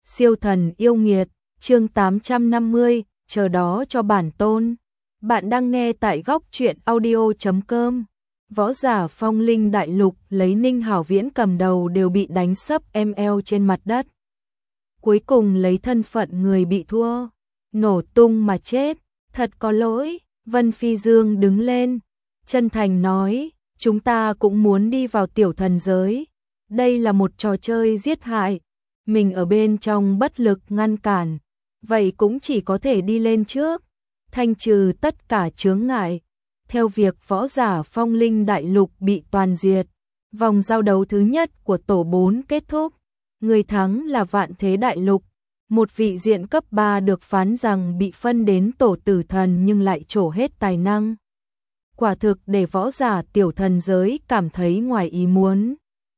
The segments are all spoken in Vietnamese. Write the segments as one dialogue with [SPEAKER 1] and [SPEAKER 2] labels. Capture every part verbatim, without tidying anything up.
[SPEAKER 1] Siêu thần yêu nghiệt, chương tám trăm năm mươi, chờ đó cho bản tôn. Bạn đang nghe tại góc truyện audio chấm com. Võ giả Phong Linh Đại Lục lấy Ninh Hảo Viễn cầm đầu đều bị đánh sấp em eo trên mặt đất. Cuối cùng lấy thân phận người bị thua, nổ tung mà chết, thật có lỗi. Vân Phi Dương đứng lên, chân thành nói, chúng ta cũng muốn đi vào tiểu thần giới. Đây là một trò chơi giết hại, mình ở bên trong bất lực ngăn cản, vậy cũng chỉ có thể đi lên trước, thanh trừ tất cả chướng ngại. Theo việc võ giả Phong Linh Đại Lục bị toàn diệt, vòng giao đấu thứ nhất của tổ bốn kết thúc, người thắng là Vạn Thế Đại Lục. Một vị diện cấp ba được phán rằng bị phân đến tổ tử thần nhưng lại trổ hết tài năng. Quả thực để võ giả tiểu thần giới cảm thấy ngoài ý muốn.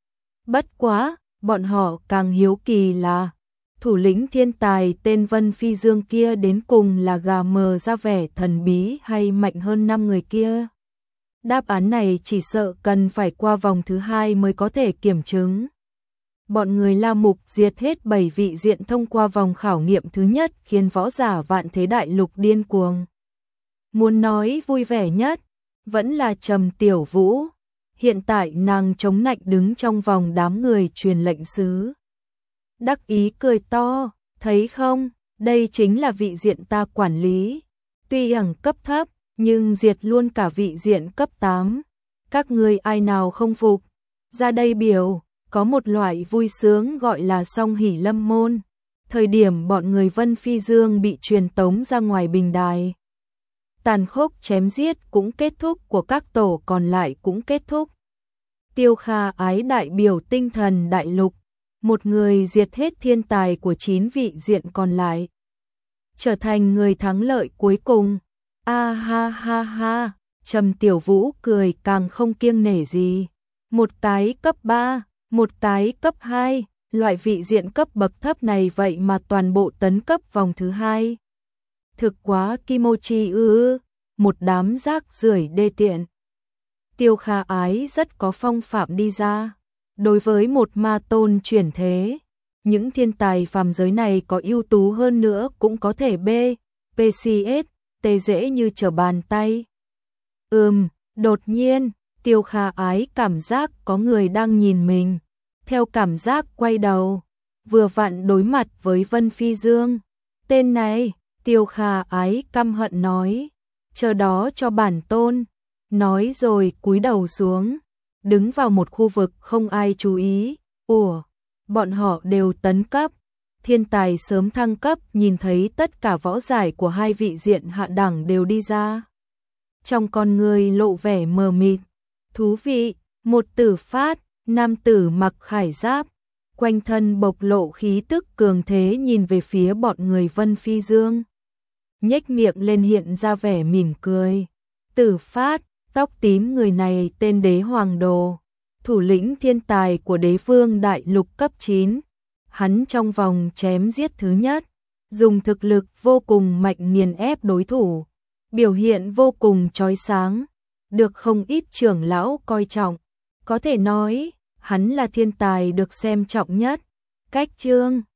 [SPEAKER 1] Bất quá, bọn họ càng hiếu kỳ là thủ lĩnh thiên tài tên Vân Phi Dương kia đến cùng là gà mờ ra vẻ thần bí hay mạnh hơn năm người kia. Đáp án này chỉ sợ cần phải qua vòng thứ hai mới có thể kiểm chứng. Bọn người La Mục diệt hết bảy vị diện thông qua vòng khảo nghiệm thứ nhất khiến võ giả Vạn Thế Đại Lục điên cuồng. Muốn nói vui vẻ nhất, vẫn là Trầm Tiểu Vũ. Hiện tại nàng chống nạnh đứng trong vòng đám người truyền lệnh sứ. Đắc ý cười to, thấy không, đây chính là vị diện ta quản lý. Tuy ẳng cấp thấp, nhưng diệt luôn cả vị diện cấp tám. Các ngươi ai nào không phục, ra đây biểu. Có một loại vui sướng gọi là song hỷ lâm môn. Thời điểm bọn người Vân Phi Dương bị truyền tống ra ngoài bình đài, tàn khốc chém giết cũng kết thúc, của các tổ còn lại cũng kết thúc. Tiêu Kha Ái đại biểu tinh thần đại lục, một người diệt hết thiên tài của chín vị diện còn lại, trở thành người thắng lợi cuối cùng. A ha ha ha, Trầm Tiểu Vũ cười càng không kiêng nể gì. Một cái cấp ba, một cái cấp hai, loại vị diện cấp bậc thấp này vậy mà toàn bộ tấn cấp vòng thứ hai. Thực quá kimochi ư, một đám rác rưởi đê tiện. Tiêu Kha Ái rất có phong phạm đi ra. Đối với một ma tôn chuyển thế, những thiên tài phàm giới này có ưu tú hơn nữa cũng có thể B, pê xê ét, tê dễ như trở bàn tay. Ừm, đột nhiên, Tiêu Kha Ái cảm giác có người đang nhìn mình. Theo cảm giác quay đầu, vừa vặn đối mặt với Vân Phi Dương. Tên này, Tiêu Kha Ái căm hận nói, chờ đó cho bản tôn. Nói rồi cúi đầu xuống, đứng vào một khu vực không ai chú ý. Ủa, bọn họ đều tấn cấp. Thiên tài sớm thăng cấp nhìn thấy tất cả võ giải của hai vị diện hạ đẳng đều đi ra. Trong con người lộ vẻ mờ mịt. Thú vị, một tử phát, nam tử mặc khải giáp, quanh thân bộc lộ khí tức cường thế nhìn về phía bọn người Vân Phi Dương. Nhếch miệng lên hiện ra vẻ mỉm cười. Tử phát, tóc tím người này tên Đế Hoàng Đồ, thủ lĩnh thiên tài của Đế Vương Đại Lục cấp chín. Hắn trong vòng chém giết thứ nhất, dùng thực lực vô cùng mạnh nghiền ép đối thủ, biểu hiện vô cùng chói sáng, được không ít trưởng lão coi trọng. Có thể nói, hắn là thiên tài được xem trọng nhất. Cách chương